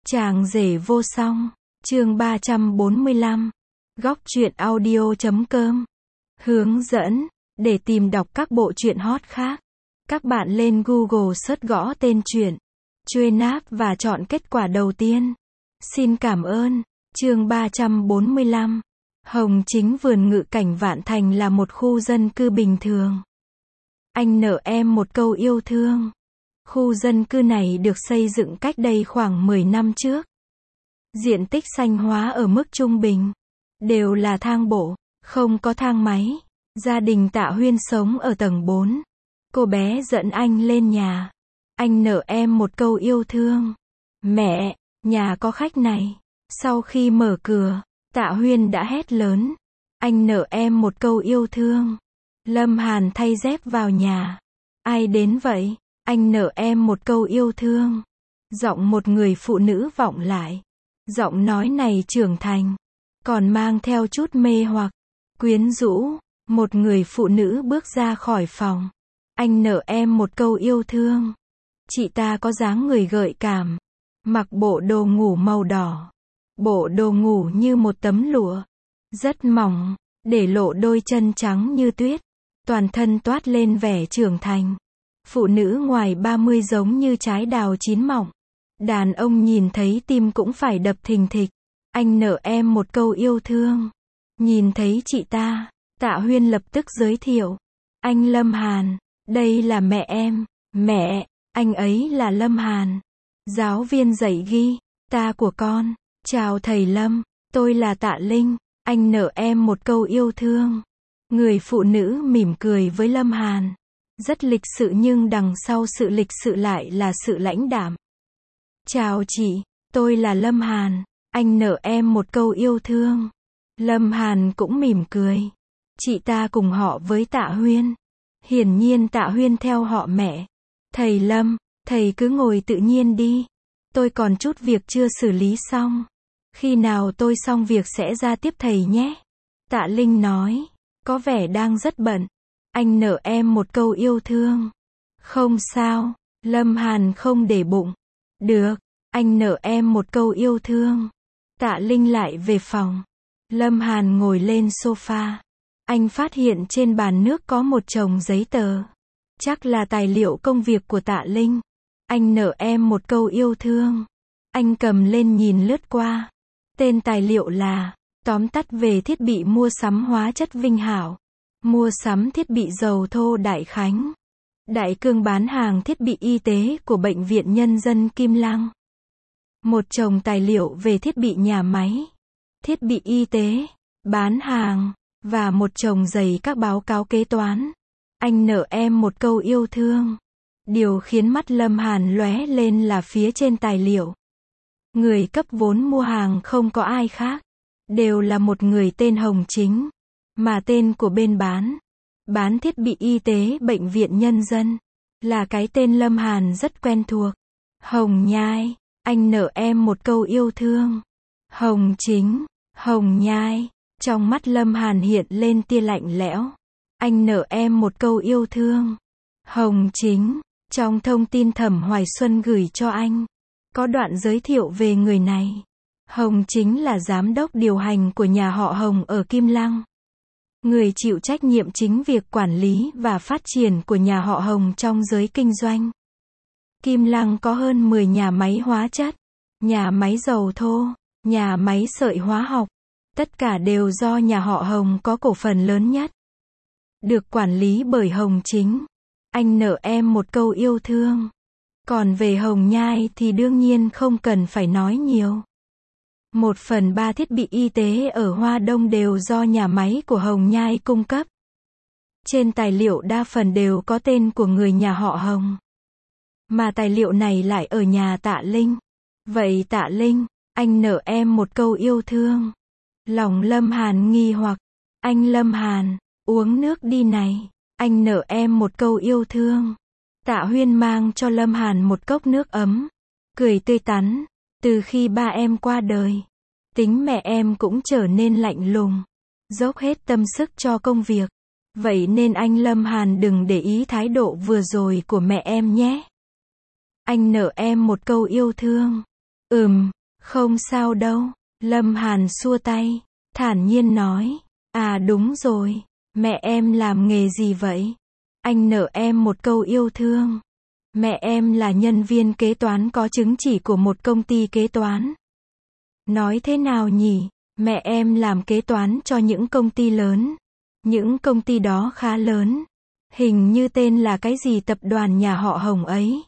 Chàng rể vô song, chương 345, góc truyện audio.com. Hướng dẫn, để tìm đọc các bộ truyện hot khác, các bạn lên Google search gõ tên truyện, truy nạp và chọn kết quả đầu tiên. Xin cảm ơn. Chương 345. Hồng Chính vườn ngự cảnh Vạn Thành là một khu dân cư bình thường. Anh nợ em một câu yêu thương. Khu dân cư này được xây dựng cách đây khoảng 10 năm trước. Diện tích xanh hóa ở mức trung bình. Đều là thang bộ, không có thang máy. Gia đình Tạ Huyên sống ở tầng 4. Cô bé dẫn anh lên nhà. Anh nợ em một câu yêu thương. Mẹ, nhà có khách này. Sau khi mở cửa, Tạ Huyên đã hét lớn. Anh nợ em một câu yêu thương. Lâm Hàn thay dép vào nhà. Ai đến vậy? Anh nợ em một câu yêu thương. Giọng một người phụ nữ vọng lại. Giọng nói này trưởng thành, còn mang theo chút mê hoặc, quyến rũ. Một người phụ nữ bước ra khỏi phòng. Anh nợ em một câu yêu thương. Chị ta có dáng người gợi cảm, mặc bộ đồ ngủ màu đỏ. Bộ đồ ngủ như một tấm lụa, rất mỏng, để lộ đôi chân trắng như tuyết. Toàn thân toát lên vẻ trưởng thành. Phụ nữ ngoài 30 giống như trái đào chín mọng. Đàn ông nhìn thấy tim cũng phải đập thình thịch. Anh nợ em một câu yêu thương. Nhìn thấy chị ta, Tạ Huyên lập tức giới thiệu. Anh Lâm Hàn, đây là mẹ em. Mẹ, anh ấy là Lâm Hàn, giáo viên dạy guitar của con. Chào thầy Lâm, tôi là Tạ Linh. Anh nợ em một câu yêu thương. Người phụ nữ mỉm cười với Lâm Hàn. Rất lịch sự nhưng đằng sau sự lịch sự lại là sự lãnh đạm. Chào chị, tôi là Lâm Hàn. Anh nợ em một câu yêu thương. Lâm Hàn cũng mỉm cười. Chị ta cùng họ với Tạ Huyên. Hiển nhiên Tạ Huyên theo họ mẹ. Thầy Lâm, thầy cứ ngồi tự nhiên đi. Tôi còn chút việc chưa xử lý xong. Khi nào tôi xong việc sẽ ra tiếp thầy nhé. Tạ Linh nói, có vẻ đang rất bận. Anh nợ em một câu yêu thương. Không sao, Lâm Hàn không để bụng. Được, anh nợ em một câu yêu thương. Tạ Linh lại về phòng. Lâm Hàn ngồi lên sofa. Anh phát hiện trên bàn nước có một chồng giấy tờ. Chắc là tài liệu công việc của Tạ Linh. Anh nợ em một câu yêu thương. Anh cầm lên nhìn lướt qua. Tên tài liệu là tóm tắt về thiết bị mua sắm hóa chất Vinh Hảo. Mua sắm thiết bị dầu thô Đại Khánh. Đại Cương bán hàng thiết bị y tế của Bệnh viện Nhân dân Kim Lăng. Một chồng tài liệu về thiết bị nhà máy, thiết bị y tế, bán hàng, và một chồng dày các báo cáo kế toán. Anh nợ em một câu yêu thương. Điều khiến mắt Lâm Hàn lóe lên là phía trên tài liệu. Người cấp vốn mua hàng không có ai khác, đều là một người tên Hồng Chính. Mà tên của bên bán thiết bị y tế Bệnh viện Nhân dân, là cái tên Lâm Hàn rất quen thuộc. Hồng Nhai, anh nợ em một câu yêu thương. Hồng Chính, Hồng Nhai, trong mắt Lâm Hàn hiện lên tia lạnh lẽo. Anh nợ em một câu yêu thương. Hồng Chính, trong thông tin Thẩm Hoài Xuân gửi cho anh, có đoạn giới thiệu về người này. Hồng Chính là giám đốc điều hành của nhà họ Hồng ở Kim Lăng. Người chịu trách nhiệm chính việc quản lý và phát triển của nhà họ Hồng trong giới kinh doanh. Kim Lăng có hơn 10 nhà máy hóa chất, nhà máy dầu thô, nhà máy sợi hóa học. Tất cả đều do nhà họ Hồng có cổ phần lớn nhất. Được quản lý bởi Hồng Chính. Anh nợ em một câu yêu thương. Còn về Hồng Nhai thì đương nhiên không cần phải nói nhiều. 1/3 thiết bị y tế ở Hoa Đông đều do nhà máy của Hồng Nhai cung cấp. Trên tài liệu đa phần đều có tên của người nhà họ Hồng. Mà tài liệu này lại ở nhà Tạ Linh. Vậy Tạ Linh, anh nợ em một câu yêu thương. Lòng Lâm Hàn nghi hoặc. Anh Lâm Hàn, uống nước đi này. Anh nợ em một câu yêu thương. Tạ Huyên mang cho Lâm Hàn một cốc nước ấm. Cười tươi tắn. Từ khi ba em qua đời, tính mẹ em cũng trở nên lạnh lùng, dốc hết tâm sức cho công việc. Vậy nên anh Lâm Hàn đừng để ý thái độ vừa rồi của mẹ em nhé. Anh nợ em một câu yêu thương. Không sao đâu. Lâm Hàn xua tay, thản nhiên nói. À đúng rồi, mẹ em làm nghề gì vậy? Anh nợ em một câu yêu thương. Mẹ em là nhân viên kế toán có chứng chỉ của một công ty kế toán. Nói thế nào nhỉ? Mẹ em làm kế toán cho những công ty lớn. Những công ty đó khá lớn. Hình như tên là cái gì tập đoàn nhà họ Hồng ấy.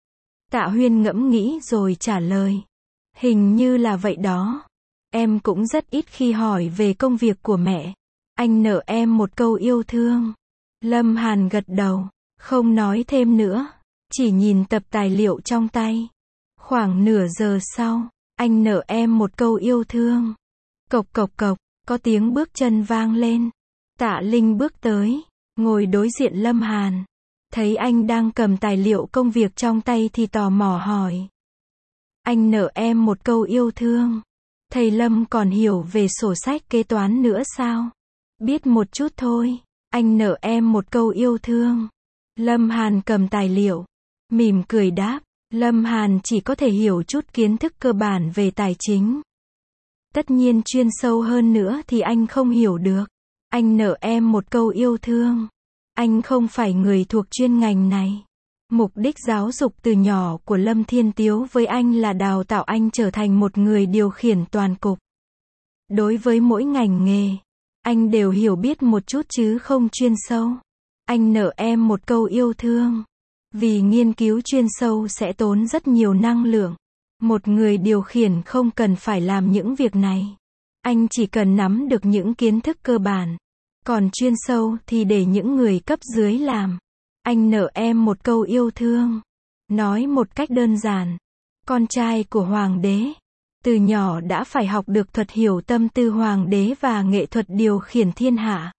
Tạ Huyên ngẫm nghĩ rồi trả lời. Hình như là vậy đó. Em cũng rất ít khi hỏi về công việc của mẹ. Anh nợ em một câu yêu thương. Lâm Hàn gật đầu, không nói thêm nữa, chỉ nhìn tập tài liệu trong tay. Khoảng nửa giờ sau, anh nợ em một câu yêu thương. Cộc cộc cộc, có tiếng bước chân vang lên. Tạ Linh bước tới, ngồi đối diện Lâm Hàn. Thấy anh đang cầm tài liệu công việc trong tay thì tò mò hỏi. Anh nợ em một câu yêu thương. Thầy Lâm còn hiểu về sổ sách kế toán nữa sao? Biết một chút thôi. Anh nợ em một câu yêu thương. Lâm Hàn cầm tài liệu, mỉm cười đáp. Lâm Hàn chỉ có thể hiểu chút kiến thức cơ bản về tài chính. Tất nhiên chuyên sâu hơn nữa thì anh không hiểu được. Anh nợ em một câu yêu thương. Anh không phải người thuộc chuyên ngành này. Mục đích giáo dục từ nhỏ của Lâm Thiên Tiếu với anh là đào tạo anh trở thành một người điều khiển toàn cục. Đối với mỗi ngành nghề, anh đều hiểu biết một chút chứ không chuyên sâu. Anh nợ em một câu yêu thương. Vì nghiên cứu chuyên sâu sẽ tốn rất nhiều năng lượng. Một người điều khiển không cần phải làm những việc này. Anh chỉ cần nắm được những kiến thức cơ bản. Còn chuyên sâu thì để những người cấp dưới làm. Anh nợ em một câu yêu thương. Nói một cách đơn giản. Con trai của hoàng đế. Từ nhỏ đã phải học được thuật hiểu tâm tư hoàng đế và nghệ thuật điều khiển thiên hạ.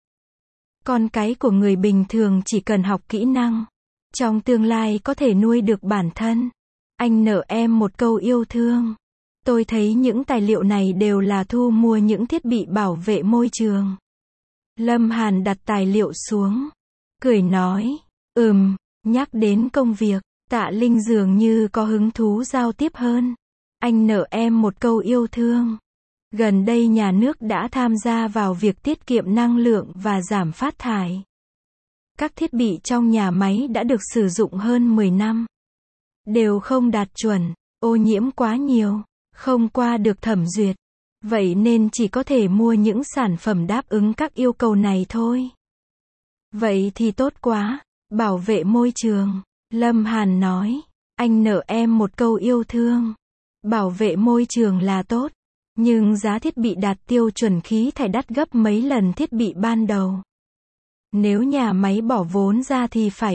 Con cái của người bình thường chỉ cần học kỹ năng. Trong tương lai có thể nuôi được bản thân. Anh nợ em một câu yêu thương. Tôi thấy những tài liệu này đều là thu mua những thiết bị bảo vệ môi trường. Lâm Hàn đặt tài liệu xuống. Cười nói. Nhắc đến công việc, Tạ Linh dường như có hứng thú giao tiếp hơn. Anh nợ em một câu yêu thương. Gần đây nhà nước đã tham gia vào việc tiết kiệm năng lượng và giảm phát thải. Các thiết bị trong nhà máy đã được sử dụng hơn 10 năm. Đều không đạt chuẩn, ô nhiễm quá nhiều, không qua được thẩm duyệt. Vậy nên chỉ có thể mua những sản phẩm đáp ứng các yêu cầu này thôi. Vậy thì tốt quá, bảo vệ môi trường. Lâm Hàn nói, anh nợ em một câu yêu thương. Bảo vệ môi trường là tốt, nhưng giá thiết bị đạt tiêu chuẩn khí thải đắt gấp mấy lần thiết bị ban đầu. Nếu nhà máy bỏ vốn ra thì phải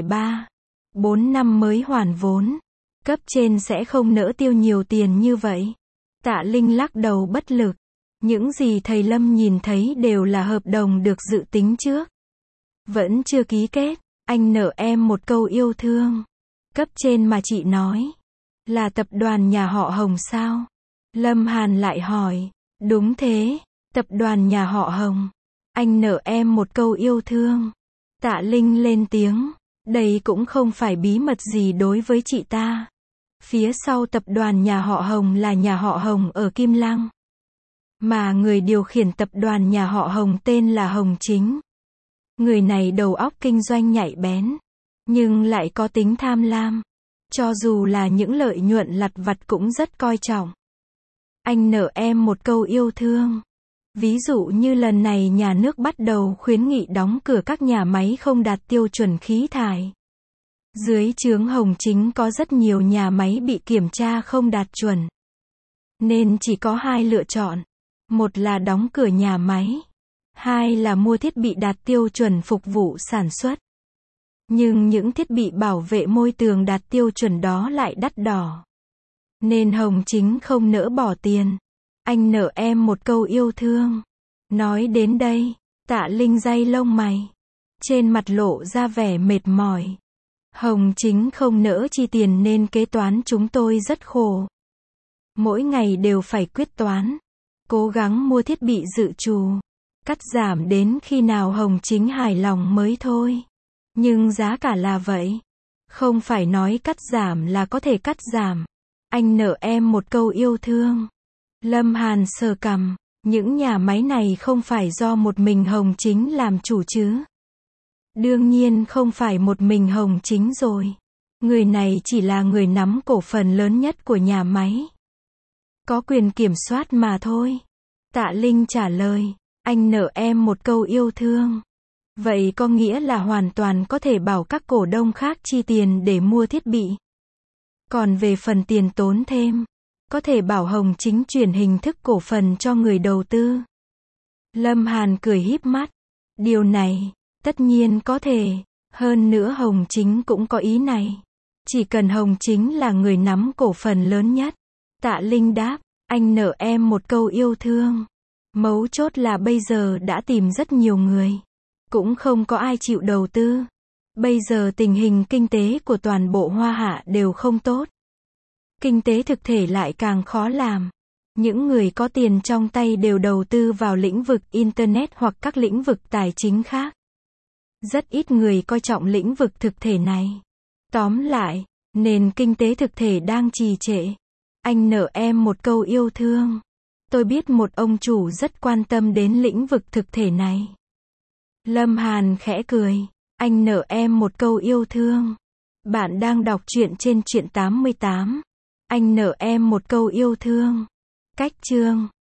3-4 năm mới hoàn vốn. Cấp trên sẽ không nỡ tiêu nhiều tiền như vậy. Tạ Linh lắc đầu bất lực. Những gì thầy Lâm nhìn thấy đều là hợp đồng được dự tính trước. Vẫn chưa ký kết. Anh nợ em một câu yêu thương. Cấp trên mà chị nói. Là tập đoàn nhà họ Hồng sao? Lâm Hàn lại hỏi. Đúng thế, tập đoàn nhà họ Hồng. Anh nợ em một câu yêu thương. Tạ Linh lên tiếng. Đây cũng không phải bí mật gì đối với chị ta. Phía sau tập đoàn nhà họ Hồng là nhà họ Hồng ở Kim Lăng. Mà người điều khiển tập đoàn nhà họ Hồng tên là Hồng Chính. Người này đầu óc kinh doanh nhạy bén. Nhưng lại có tính tham lam. Cho dù là những lợi nhuận lặt vặt cũng rất coi trọng. Anh nợ em một câu yêu thương. Ví dụ như lần này nhà nước bắt đầu khuyến nghị đóng cửa các nhà máy không đạt tiêu chuẩn khí thải. Dưới trướng Hồng Chính có rất nhiều nhà máy bị kiểm tra không đạt chuẩn. Nên chỉ có hai lựa chọn. Một là đóng cửa nhà máy. Hai là mua thiết bị đạt tiêu chuẩn phục vụ sản xuất. Nhưng những thiết bị bảo vệ môi trường đạt tiêu chuẩn đó lại đắt đỏ. Nên Hồng Chính không nỡ bỏ tiền. Anh nợ em một câu yêu thương. Nói đến đây, Tạ Linh day lông mày. Trên mặt lộ ra vẻ mệt mỏi. Hồng Chính không nỡ chi tiền nên kế toán chúng tôi rất khổ. Mỗi ngày đều phải quyết toán. Cố gắng mua thiết bị dự trù. Cắt giảm đến khi nào Hồng Chính hài lòng mới thôi. Nhưng giá cả là vậy. Không phải nói cắt giảm là có thể cắt giảm. Anh nợ em một câu yêu thương. Lâm Hàn sờ cằm, những nhà máy này không phải do một mình Hồng Chính làm chủ chứ? Đương nhiên không phải một mình Hồng Chính rồi. Người này chỉ là người nắm cổ phần lớn nhất của nhà máy. Có quyền kiểm soát mà thôi. Tạ Linh trả lời, anh nợ em một câu yêu thương. Vậy có nghĩa là hoàn toàn có thể bảo các cổ đông khác chi tiền để mua thiết bị. Còn về phần tiền tốn thêm, có thể bảo Hồng Chính chuyển hình thức cổ phần cho người đầu tư. Lâm Hàn cười híp mắt. Điều này, tất nhiên có thể. Hơn nữa Hồng Chính cũng có ý này. Chỉ cần Hồng Chính là người nắm cổ phần lớn nhất. Tạ Linh đáp, anh nợ em một câu yêu thương. Mấu chốt là bây giờ đã tìm rất nhiều người. Cũng không có ai chịu đầu tư. Bây giờ tình hình kinh tế của toàn bộ Hoa Hạ đều không tốt. Kinh tế thực thể lại càng khó làm. Những người có tiền trong tay đều đầu tư vào lĩnh vực Internet hoặc các lĩnh vực tài chính khác. Rất ít người coi trọng lĩnh vực thực thể này. Tóm lại, nền kinh tế thực thể đang trì trệ. Anh nợ em một câu yêu thương. Tôi biết một ông chủ rất quan tâm đến lĩnh vực thực thể này. Lâm Hàn khẽ cười. Anh nợ em một câu yêu thương. Bạn đang đọc truyện trên Truyện 88. Anh nợ em một câu yêu thương. Cách chương